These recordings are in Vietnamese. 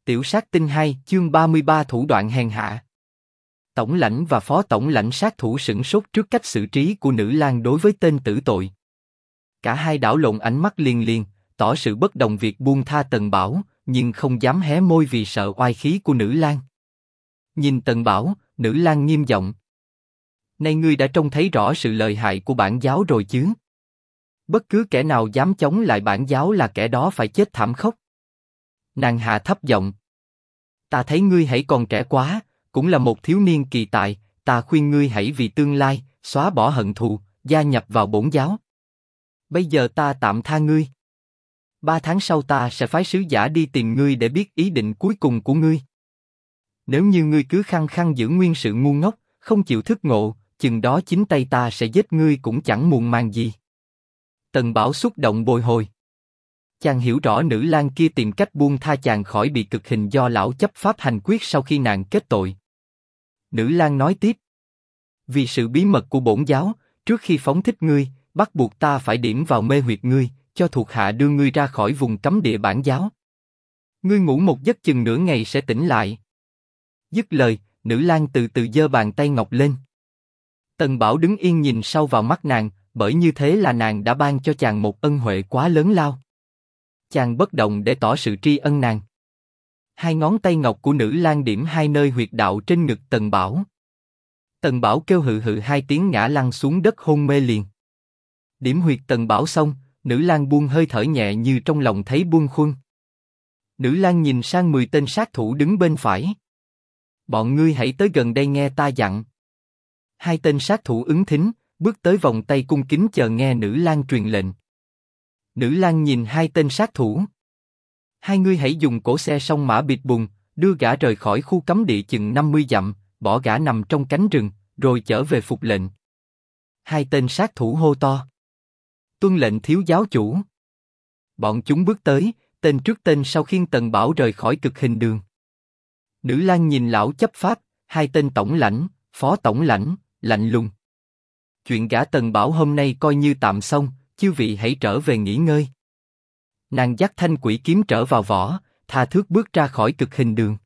Tiểu sát tinh 2, chương 33 thủ đoạn hèn hạ. Tổng lãnh và phó tổng lãnh sát thủ sửng sốt trước cách xử trí của nữ lang đối với tên tử tội. Cả hai đảo lộn ánh mắt liền liền, tỏ sự bất đồng việc buông tha Tần Bảo, nhưng không dám hé môi vì sợ oai khí của nữ lang. Nhìn Tần Bảo, nữ lang nghiêm giọng: "Nay ngươi đã trông thấy rõ sự lợi hại của bản giáo rồi chứ? Bất cứ kẻ nào dám chống lại bản giáo là kẻ đó phải chết thảm khốc." Nàng hạ thấp giọng: "Ta thấy ngươi hãy còn trẻ quá, cũng là một thiếu niên kỳ tài, ta khuyên ngươi hãy vì tương lai, xóa bỏ hận thù, gia nhập vào bổn giáo. Bây giờ ta tạm tha ngươi. 3 tháng sau ta sẽ phái sứ giả đi tìm ngươi để biết ý định cuối cùng của ngươi. Nếu như ngươi cứ khăng khăng giữ nguyên sự ngu ngốc, không chịu thức ngộ, chừng đó chính tay ta sẽ giết ngươi cũng chẳng muộn màng gì." Tần Bảo xúc động bồi hồi. Chàng hiểu rõ nữ lang kia tìm cách buông tha chàng khỏi bị cực hình do lão chấp pháp hành quyết sau khi nàng kết tội. Nữ lang nói tiếp: "Vì sự bí mật của bổn giáo, trước khi phóng thích ngươi, bắt buộc ta phải điểm vào mê huyệt ngươi, cho thuộc hạ đưa ngươi ra khỏi vùng cấm địa bản giáo. Ngươi ngủ một giấc chừng nửa ngày sẽ tỉnh lại." Dứt lời, nữ lang từ từ giơ bàn tay ngọc lên. Tần Bảo đứng yên nhìn sâu vào mắt nàng, bởi như thế là nàng đã ban cho chàng một ân huệ quá lớn lao. Chàng bất động để tỏ sự tri ân nàng. Hai ngón tay ngọc của nữ lang điểm hai nơi huyệt đạo trên ngực Tần Bảo. Tần Bảo kêu hự hự hai tiếng ngã lăn xuống đất hôn mê liền. Điểm huyệt Tần Bảo xong, nữ lang buông hơi thở nhẹ như trong lòng thấy buông khuâng. Nữ lang nhìn sang 10 tên sát thủ đứng bên phải. "Bọn ngươi hãy tới gần đây nghe ta dặn." Hai tên sát thủ ứng thính, bước tới vòng tay cung kính chờ nghe nữ lang truyền lệnh. Nữ lang nhìn hai tên sát thủ: "Hai ngươi hãy dùng cổ xe song mã bịt bùng, đưa gã rời khỏi khu cấm địa chừng 50 dặm, bỏ gã nằm trong cánh rừng, rồi trở về phục lệnh." Hai tên sát thủ hô to: "Tuân lệnh thiếu giáo chủ." Bọn chúng bước tới, tên trước tên sau khiêng Tần Bảo rời khỏi cực hình đường. Nữ lang nhìn lão chấp pháp, hai tên tổng lãnh, phó tổng lãnh, lạnh lùng: "Chuyện gã Tần Bảo hôm nay coi như tạm xong, chư vị hãy trở về nghỉ ngơi." Nàng dắt thanh quỷ kiếm trở vào vỏ, tha thước bước ra khỏi cực hình đường.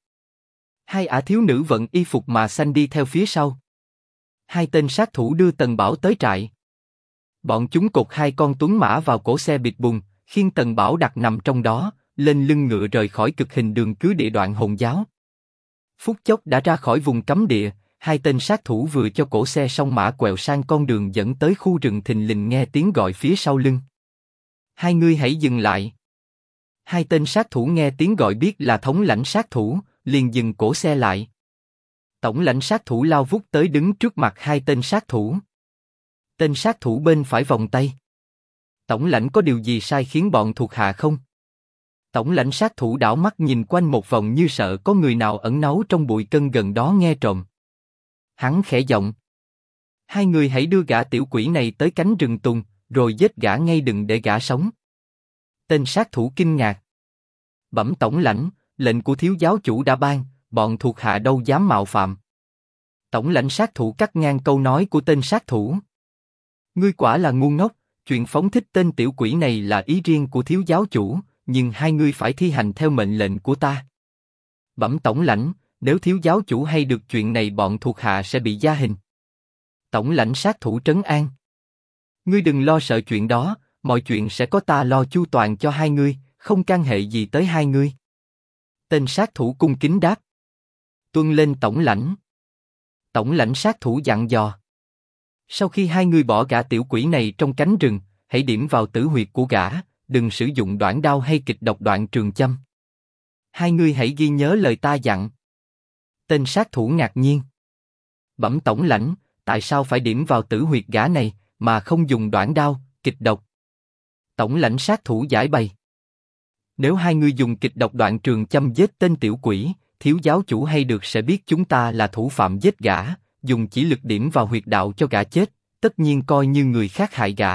Hai ả thiếu nữ vận y phục mà xanh đi theo phía sau. Hai tên sát thủ đưa Tần Bảo tới trại. Bọn chúng cột hai con tuấn mã vào cổ xe bịt bùng, khiêng Tần Bảo đặt nằm trong đó, lên lưng ngựa rời khỏi cực hình đường cứ địa đoạn hồn giáo. Phút chốc đã ra khỏi vùng cấm địa. Hai tên sát thủ vừa cho cổ xe song mã quẹo sang con đường dẫn tới khu rừng, thình lình nghe tiếng gọi phía sau lưng: "Hai ngươi hãy dừng lại." Hai tên sát thủ nghe tiếng gọi biết là thống lãnh sát thủ, liền dừng cổ xe lại. Tổng lãnh sát thủ lao vút tới đứng trước mặt hai tên sát thủ. Tên sát thủ bên phải vòng tay: "Tổng lãnh có điều gì sai khiến bọn thuộc hạ không?" Tổng lãnh sát thủ đảo mắt nhìn quanh một vòng như sợ có người nào ẩn náu trong bụi cân gần đó nghe trộm. Hắn khẽ giọng: "Hai người hãy đưa gã tiểu quỷ này tới cánh rừng tùng, rồi giết gã ngay, đừng để gã sống." Tên sát thủ kinh ngạc: "Bẩm tổng lãnh, lệnh của thiếu giáo chủ đã ban, bọn thuộc hạ đâu dám mạo phạm." Tổng lãnh sát thủ cắt ngang câu nói của tên sát thủ: "Ngươi quả là ngu ngốc, chuyện phóng thích tên tiểu quỷ này là ý riêng của thiếu giáo chủ, nhưng hai ngươi phải thi hành theo mệnh lệnh của ta." "Bẩm tổng lãnh, nếu thiếu giáo chủ hay được chuyện này bọn thuộc hạ sẽ bị gia hình." Tổng lãnh sát thủ trấn an: "Ngươi đừng lo sợ chuyện đó, mọi chuyện sẽ có ta lo chu toàn cho hai ngươi, không can hệ gì tới hai ngươi." Tên sát thủ cung kính đáp: "Tuân lên tổng lãnh." Tổng lãnh sát thủ dặn dò: "Sau khi hai ngươi bỏ gã tiểu quỷ này trong cánh rừng, hãy điểm vào tử huyệt của gã, đừng sử dụng đoạn đao hay kịch độc đoạn trường châm. Hai ngươi hãy ghi nhớ lời ta dặn." Tên sát thủ ngạc nhiên: "Bẩm tổng lãnh, tại sao phải điểm vào tử huyệt gã này, mà không dùng đoạn đao, kịch độc?" Tổng lãnh sát thủ giải bày: "Nếu hai ngươi dùng kịch độc đoạn trường châm giết tên tiểu quỷ, thiếu giáo chủ hay được sẽ biết chúng ta là thủ phạm giết gã, dùng chỉ lực điểm vào huyệt đạo cho gã chết, tất nhiên coi như người khác hại gã."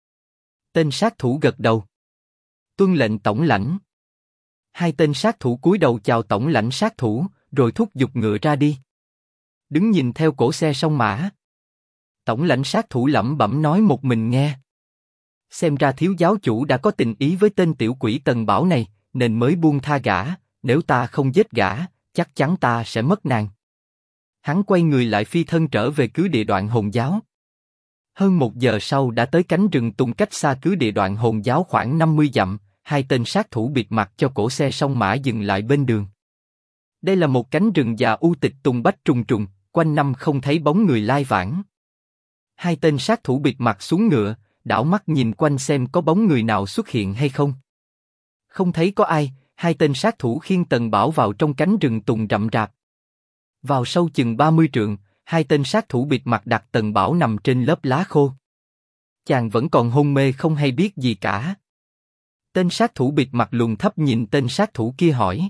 Tên sát thủ gật đầu: "Tuân lệnh tổng lãnh." Hai tên sát thủ cúi đầu chào tổng lãnh sát thủ, rồi thúc giục ngựa ra đi. Đứng nhìn theo cổ xe song mã. Tổng lãnh sát thủ lẩm bẩm nói một mình nghe: "Xem ra thiếu giáo chủ đã có tình ý với tên tiểu quỷ Tần Bảo này, nên mới buông tha gã, Nếu ta không giết gã, chắc chắn ta sẽ mất nàng. Hắn quay người lại phi thân trở về cứ địa đoạn hồn giáo. Hơn 1 giờ sau đã tới cánh rừng tùng cách xa cứ địa đoạn hồn giáo khoảng 50 dặm, hai tên sát thủ bịt mặt cho cổ xe song mã dừng lại bên đường. Đây là một cánh rừng già u tịch tùng bách trùng trùng, quanh năm không thấy bóng người lai vãng. Hai tên sát thủ bịt mặt xuống ngựa, đảo mắt nhìn quanh xem có bóng người nào xuất hiện hay không. Không thấy có ai, hai tên sát thủ khiêng Tần Bảo vào trong cánh rừng tùng rậm rạp. Vào sâu chừng 30 trượng, hai tên sát thủ bịt mặt đặt Tần Bảo nằm trên lớp lá khô. Chàng vẫn còn hôn mê không hay biết gì cả. Tên sát thủ bịt mặt lùn thấp nhìn tên sát thủ kia hỏi: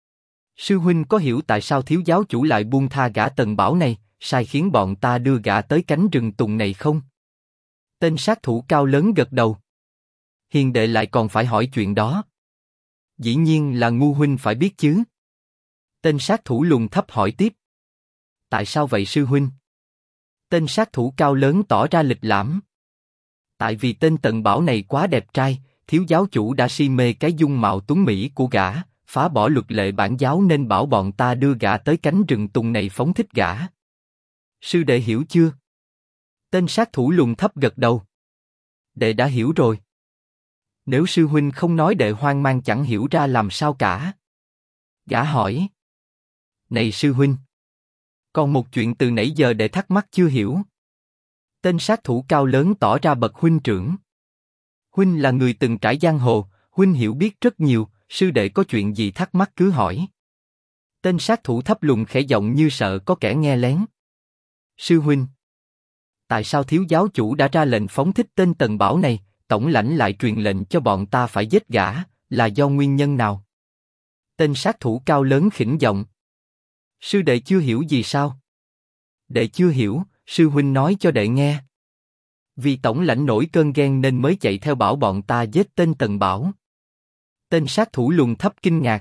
Sư huynh có hiểu tại sao thiếu giáo chủ lại buông tha gã Tần Bảo này, sai khiến bọn ta đưa gã tới cánh rừng tùng này không? Tên sát thủ cao lớn gật đầu. Hiền đệ lại còn phải hỏi chuyện đó. Dĩ nhiên là ngu huynh phải biết chứ. Tên sát thủ lùn thấp hỏi tiếp. Tại sao vậy sư huynh? Tên sát thủ cao lớn tỏ ra lịch lãm. Tại vì tên Tần Bảo này quá đẹp trai, thiếu giáo chủ đã si mê cái dung mạo tuấn mỹ của gã, phá bỏ luật lệ bản giáo nên bảo bọn ta đưa gã tới cánh rừng tùng này phóng thích gã. Sư đệ hiểu chưa? Tên sát thủ lùn thấp gật đầu. Đệ đã hiểu rồi. Nếu sư huynh không nói đệ hoang mang chẳng hiểu ra làm sao cả. Gã hỏi. Này sư huynh, còn một chuyện từ nãy giờ đệ thắc mắc chưa hiểu. Tên sát thủ cao lớn tỏ ra bậc huynh trưởng. Huynh là người từng trải giang hồ, huynh hiểu biết rất nhiều, sư đệ có chuyện gì thắc mắc cứ hỏi. Tên sát thủ thấp lùn khẽ giọng như sợ có kẻ nghe lén. Sư huynh, tại sao thiếu giáo chủ đã ra lệnh phóng thích tên Tần Bảo này, tổng lãnh lại truyền lệnh cho bọn ta phải giết gã, là do nguyên nhân nào? Tên sát thủ cao lớn khỉnh giọng. Sư đệ chưa hiểu gì sao? Đệ chưa hiểu, sư huynh nói cho đệ nghe. Vì tổng lãnh nổi cơn ghen nên mới chạy theo bảo bọn ta giết tên Tần Bảo. Tên sát thủ lùn thấp kinh ngạc.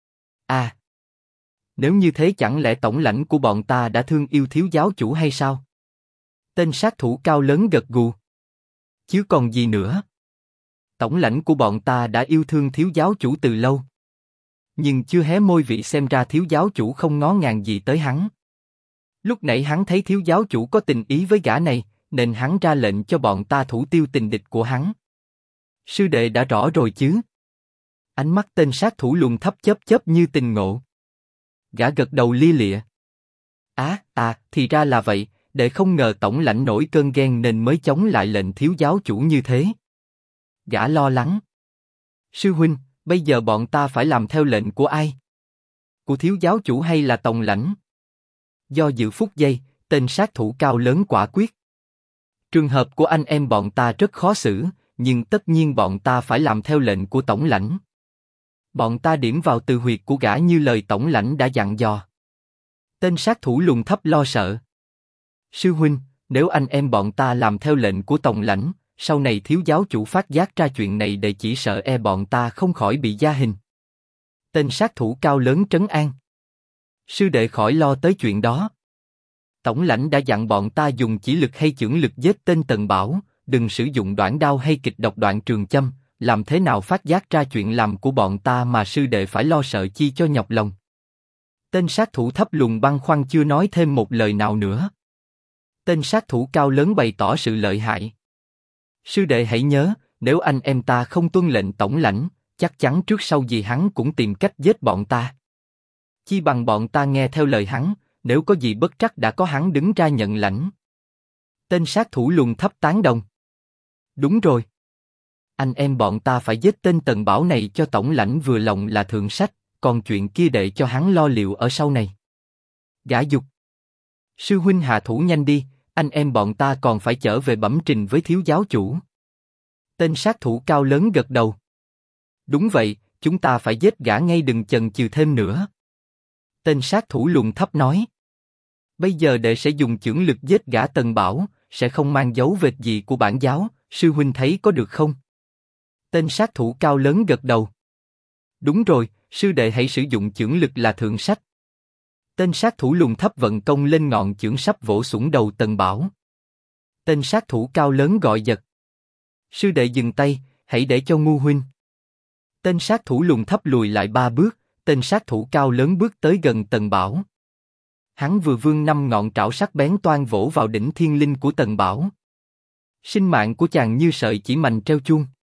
À, nếu như thế chẳng lẽ tổng lãnh của bọn ta đã thương yêu thiếu giáo chủ hay sao? Tên sát thủ cao lớn gật gù. Chứ còn gì nữa? Tổng lãnh của bọn ta đã yêu thương thiếu giáo chủ từ lâu. Nhưng chưa hé môi vị xem ra thiếu giáo chủ không ngó ngàng gì tới hắn. Lúc nãy hắn thấy thiếu giáo chủ có tình ý với gã này, nên hắn ra lệnh cho bọn ta thủ tiêu tình địch của hắn. Sư đệ đã rõ rồi chứ? Ánh mắt tên sát thủ lùn thấp chớp chớp như tình ngộ. Gã gật đầu lia lịa. Thì ra là vậy, đệ không ngờ tổng lãnh nổi cơn ghen nên mới chống lại lệnh thiếu giáo chủ như thế. Gã lo lắng. Sư huynh, bây giờ bọn ta phải làm theo lệnh của ai? Của thiếu giáo chủ hay là tổng lãnh? Do dự phút giây, tên sát thủ cao lớn quả quyết. Trường hợp của anh em bọn ta rất khó xử, nhưng tất nhiên bọn ta phải làm theo lệnh của tổng lãnh. Bọn ta điểm vào từ huyệt của gã như lời tổng lãnh đã dặn dò. Tên sát thủ lùn thấp lo sợ. Sư huynh, nếu anh em bọn ta làm theo lệnh của tổng lãnh, sau này thiếu giáo chủ phát giác ra chuyện này để chỉ sợ bọn ta không khỏi bị gia hình. Tên sát thủ cao lớn trấn an. Sư đệ khỏi lo tới chuyện đó. Tổng lãnh đã dặn bọn ta dùng chỉ lực hay chưởng lực giết tên Tần Bảo, đừng sử dụng đoản đao hay kịch độc đoạn trường châm, làm thế nào phát giác ra chuyện làm của bọn ta mà sư đệ phải lo sợ chi cho nhọc lòng. Tên sát thủ thấp lùn băn khoăn chưa nói thêm một lời nào nữa. Tên sát thủ cao lớn bày tỏ sự lợi hại. Sư đệ hãy nhớ, nếu anh em ta không tuân lệnh tổng lãnh, chắc chắn trước sau gì hắn cũng tìm cách giết bọn ta. Chi bằng bọn ta nghe theo lời hắn, nếu có gì bất trắc đã có hắn đứng ra nhận lãnh. Tên sát thủ lùn thấp tán đồng. Đúng rồi. Anh em bọn ta phải giết tên Tần Bảo này cho tổng lãnh vừa lòng là thượng sách, còn chuyện kia để cho hắn lo liệu ở sau này. Gã dục. Sư huynh hạ thủ nhanh đi, anh em bọn ta còn phải trở về bẩm trình với thiếu giáo chủ. Tên sát thủ cao lớn gật đầu. Đúng vậy, chúng ta phải giết gã ngay đừng chần chừ thêm nữa. Tên sát thủ lùn thấp nói. Bây giờ đệ sẽ dùng chưởng lực giết gã Tần Bảo, sẽ không mang dấu vết gì của bản giáo, sư huynh thấy có được không? Tên sát thủ cao lớn gật đầu. Đúng rồi, sư đệ hãy sử dụng chưởng lực là thượng sách. Tên sát thủ lùn thấp vận công lên ngọn chưởng sắp vỗ sủng đầu Tần Bảo. Tên sát thủ cao lớn gọi giật. Sư đệ dừng tay, hãy để cho ngu huynh. Tên sát thủ lùn thấp lùi lại 3 bước, tên sát thủ cao lớn bước tới gần Tần Bảo. Hắn vừa vươn 5 ngọn trảo sắc bén toang vỗ vào đỉnh thiên linh của Tần Bảo. Sinh mạng của chàng như sợi chỉ mành treo chuông.